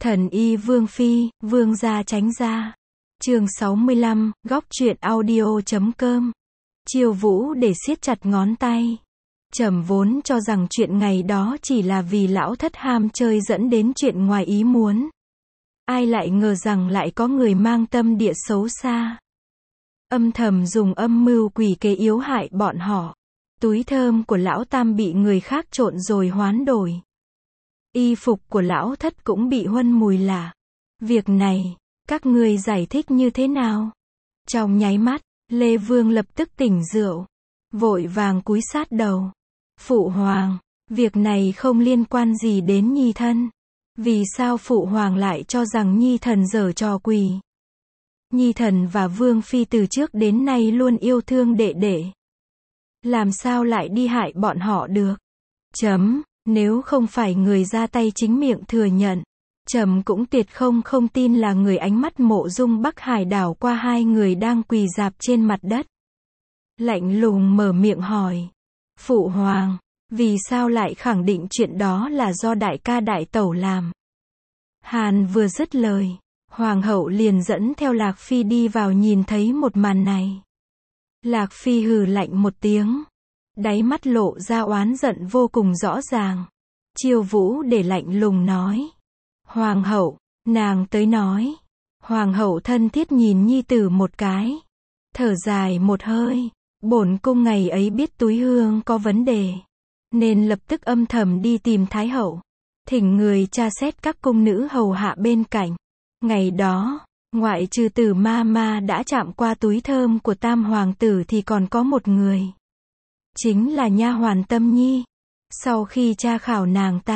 Thần y Vương Phi, Vương gia tránh ra. Chương 65, góc truyện audio.com. Chiêu Vũ để siết chặt ngón tay. Trầm vốn cho rằng chuyện ngày đó chỉ là vì lão thất ham chơi dẫn đến chuyện ngoài ý muốn. Ai lại ngờ rằng lại có người mang tâm địa xấu xa. Âm thầm dùng âm mưu quỷ kế yếu hại bọn họ. Túi thơm của lão tam bị người khác trộn rồi hoán đổi. Y phục của lão thất cũng bị huân mùi lạ. Việc này, các ngươi giải thích như thế nào? Trong nháy mắt, Lê Vương lập tức tỉnh rượu. Vội vàng cúi sát đầu. Phụ hoàng, việc này không liên quan gì đến nhi thân. Vì sao phụ hoàng lại cho rằng nhi thần giở trò quỷ? Nhi thần và Vương Phi từ trước đến nay luôn yêu thương đệ đệ. Làm sao lại đi hại bọn họ được? Nếu không phải người ra tay chính miệng thừa nhận, trẫm cũng tuyệt không tin là người ánh mắt mộ dung Bắc Hải đảo qua hai người đang quỳ rạp trên mặt đất. Lạnh lùng mở miệng hỏi. Phụ hoàng, vì sao lại khẳng định chuyện đó là do đại ca đại tẩu làm? Hàn vừa dứt lời, hoàng hậu liền dẫn theo Lạc Phi đi vào nhìn thấy một màn này. Lạc Phi hừ lạnh một tiếng. Đáy mắt lộ ra oán giận vô cùng rõ ràng. Chiêu Vũ để lạnh lùng nói. Hoàng hậu, nàng tới nói. Hoàng hậu thân thiết nhìn nhi tử một cái. Thở dài một hơi. Bổn cung ngày ấy biết túi hương có vấn đề. Nên lập tức âm thầm đi tìm Thái hậu. Thỉnh người tra xét các cung nữ hầu hạ bên cạnh. Ngày đó, ngoại trừ Tử ma đã chạm qua túi thơm của tam hoàng tử thì còn có một người. Chính là nha hoàn Tâm Nhi. Sau khi tra khảo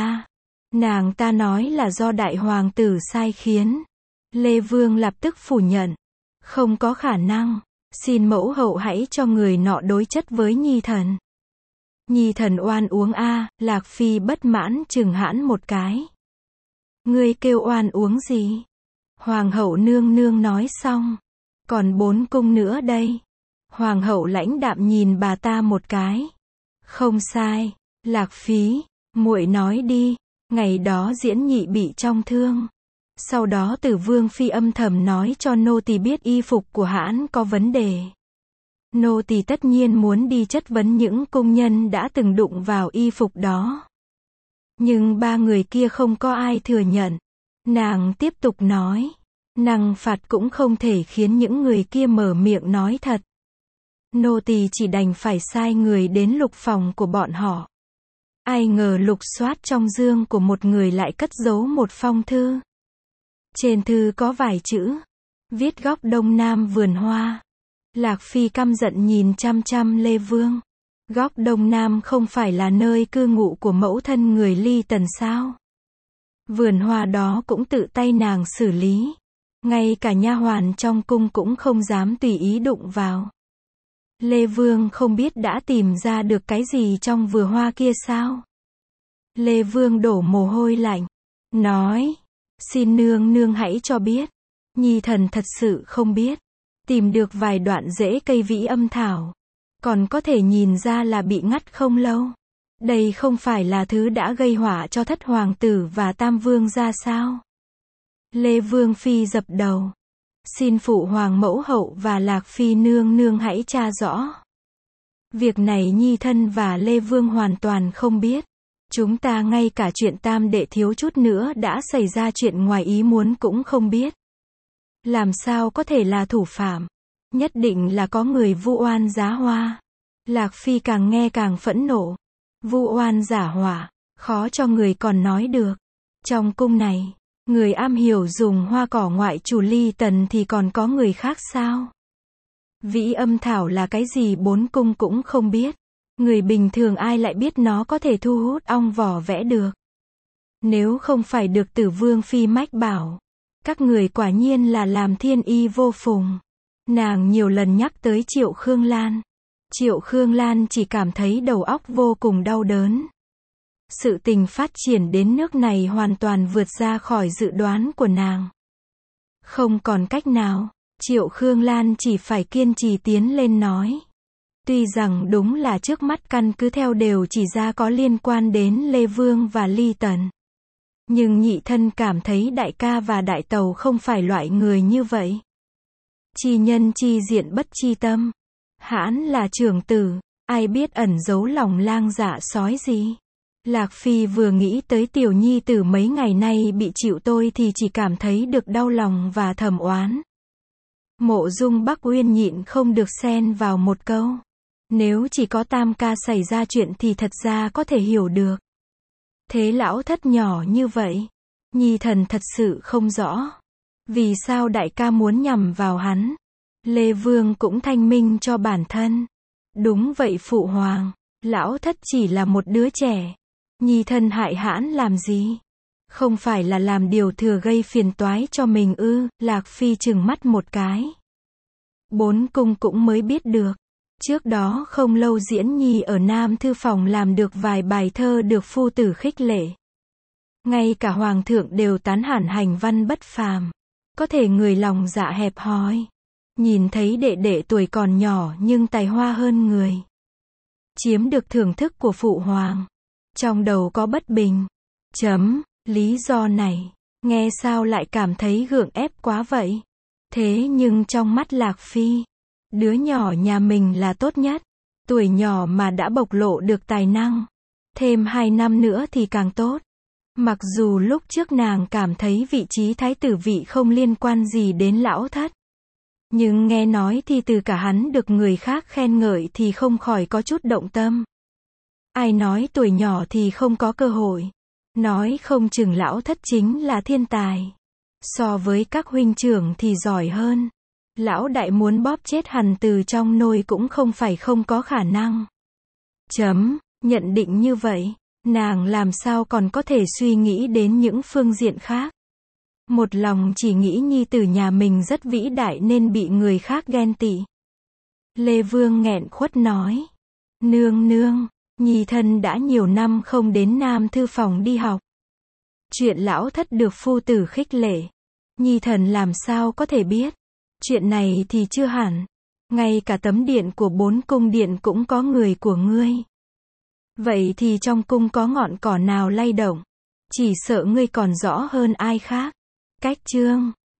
nàng ta nói là do đại hoàng tử sai khiến. Lê Vương lập tức phủ nhận. Không có khả năng. Xin mẫu hậu hãy cho người nọ đối chất với nhi thần. Nhi thần oan uống a. Lạc Phi bất mãn chừng hãn một cái. Ngươi kêu oan uống gì? Hoàng hậu nương nương nói xong. Còn 4 cung nữa đây. Hoàng hậu lãnh đạm nhìn bà ta một cái. Không sai, Lạc Phi, muội nói đi. Ngày đó Diễn Nhị bị trọng thương. Sau đó Tử Vương Phi âm thầm nói cho nô tỳ biết y phục của hãn có vấn đề. Nô tỳ tất nhiên muốn đi chất vấn những cung nhân đã từng đụng vào y phục đó. Nhưng 3 người kia không có ai thừa nhận. Nàng tiếp tục nói. Nàng phạt cũng không thể khiến những người kia mở miệng nói thật. Nô tỳ chỉ đành phải sai người đến lục phòng của bọn họ. Ai ngờ lục soát trong giường của một người lại cất giấu một phong thư. Trên thư có vài chữ. Viết góc đông nam vườn hoa. Lạc Phi căm giận nhìn chăm chăm Lê Vương. Góc đông nam không phải là nơi cư ngụ của mẫu thân người Ly Tần sao? Vườn hoa đó cũng tự tay nàng xử lý. Ngay cả nha hoàn trong cung cũng không dám tùy ý đụng vào. Lê Vương không biết đã tìm ra được cái gì trong vườn hoa kia sao? Lê Vương đổ mồ hôi lạnh. Nói. Xin nương nương hãy cho biết. Nhi thần thật sự không biết. Tìm được vài đoạn rễ cây vĩ âm thảo. Còn có thể nhìn ra là bị ngắt không lâu. Đây không phải là thứ đã gây họa cho thất hoàng tử và tam vương ra sao? Lê Vương Phi dập đầu. Xin phụ hoàng mẫu hậu và Lạc Phi nương nương hãy tra rõ. Việc này nhi thân và Lê Vương hoàn toàn không biết. Chúng ta ngay cả chuyện tam đệ thiếu chút nữa đã xảy ra chuyện ngoài ý muốn cũng không biết. Làm sao có thể là thủ phạm? Nhất định là có người vu oan giá hoa. Lạc Phi càng nghe càng phẫn nộ. Vu oan giả họa, khó cho người còn nói được. Trong cung này, người am hiểu dùng hoa cỏ ngoại trừ Ly Tần thì còn có người khác sao? Vĩ âm thảo là cái gì 4 cung cũng không biết. Người bình thường ai lại biết nó có thể thu hút ong vỏ vẽ được. Nếu không phải được Tử Vương Phi mách bảo. Các người quả nhiên là làm thiên y vô phùng. Nàng nhiều lần nhắc tới Triệu Khương Lan. Triệu Khương Lan chỉ cảm thấy đầu óc vô cùng đau đớn. Sự tình phát triển đến nước này hoàn toàn vượt ra khỏi dự đoán của nàng. Không còn cách nào, Triệu Khương Lan chỉ phải kiên trì tiến lên nói. Tuy rằng đúng là trước mắt căn cứ theo đều chỉ ra có liên quan đến Lê Vương và Ly Tần. Nhưng nhị thân cảm thấy đại ca và đại tàu không phải loại người như vậy. Chi nhân chi diện bất chi tâm. Hãn là trưởng tử, ai biết ẩn giấu lòng lang dạ sói gì. Lạc Phi vừa nghĩ tới tiểu nhi tử mấy ngày nay bị chịu tôi thì chỉ cảm thấy được đau lòng và thầm oán. Mộ Dung Bắc Uyên nhịn không được xen vào một câu. Nếu chỉ có tam ca xảy ra chuyện thì thật ra có thể hiểu được. Thế lão thất nhỏ như vậy, nhi thần thật sự không rõ. Vì sao đại ca muốn nhằm vào hắn? Lê Vương cũng thanh minh cho bản thân. Đúng vậy phụ hoàng, lão thất chỉ là một đứa trẻ. Nhi thân hại hãn làm gì? Không phải là làm điều thừa gây phiền toái cho mình ư? Lạc Phi trừng mắt một cái. Bốn cung cũng mới biết được. Trước đó không lâu Diễn Nhi ở Nam Thư Phòng làm được vài bài thơ được phu tử khích lệ. Ngay cả hoàng thượng đều tán thán hành văn bất phàm. Có thể người lòng dạ hẹp hòi. Nhìn thấy đệ đệ tuổi còn nhỏ nhưng tài hoa hơn người. Chiếm được thưởng thức của phụ hoàng. Trong đầu có bất bình. Lý do này, nghe sao lại cảm thấy gượng ép quá vậy? Thế nhưng trong mắt Lạc Phi, đứa nhỏ nhà mình là tốt nhất. Tuổi nhỏ mà đã bộc lộ được tài năng. Thêm 2 năm nữa thì càng tốt. Mặc dù lúc trước nàng cảm thấy vị trí thái tử vị không liên quan gì đến lão thất. Nhưng nghe nói thì từ cả hắn được người khác khen ngợi thì không khỏi có chút động tâm. Ai nói tuổi nhỏ thì không có cơ hội. Nói không chừng lão thất chính là thiên tài. So với các huynh trưởng thì giỏi hơn. Lão đại muốn bóp chết hắn từ trong nôi cũng không phải không có khả năng. Nhận định như vậy, nàng làm sao còn có thể suy nghĩ đến những phương diện khác. Một lòng chỉ nghĩ nhi tử nhà mình rất vĩ đại nên bị người khác ghen tị. Lê Vương nghẹn khuất nói. Nương, nhi thân đã nhiều năm không đến Nam Thư Phòng đi học. Chuyện lão thất được phu tử khích lệ. Nhi thần làm sao có thể biết. Chuyện này thì chưa hẳn. Ngay cả tấm điện của 4 cung điện cũng có người của ngươi. Vậy thì trong cung có ngọn cỏ nào lay động? Chỉ sợ ngươi còn rõ hơn ai khác. Cách chương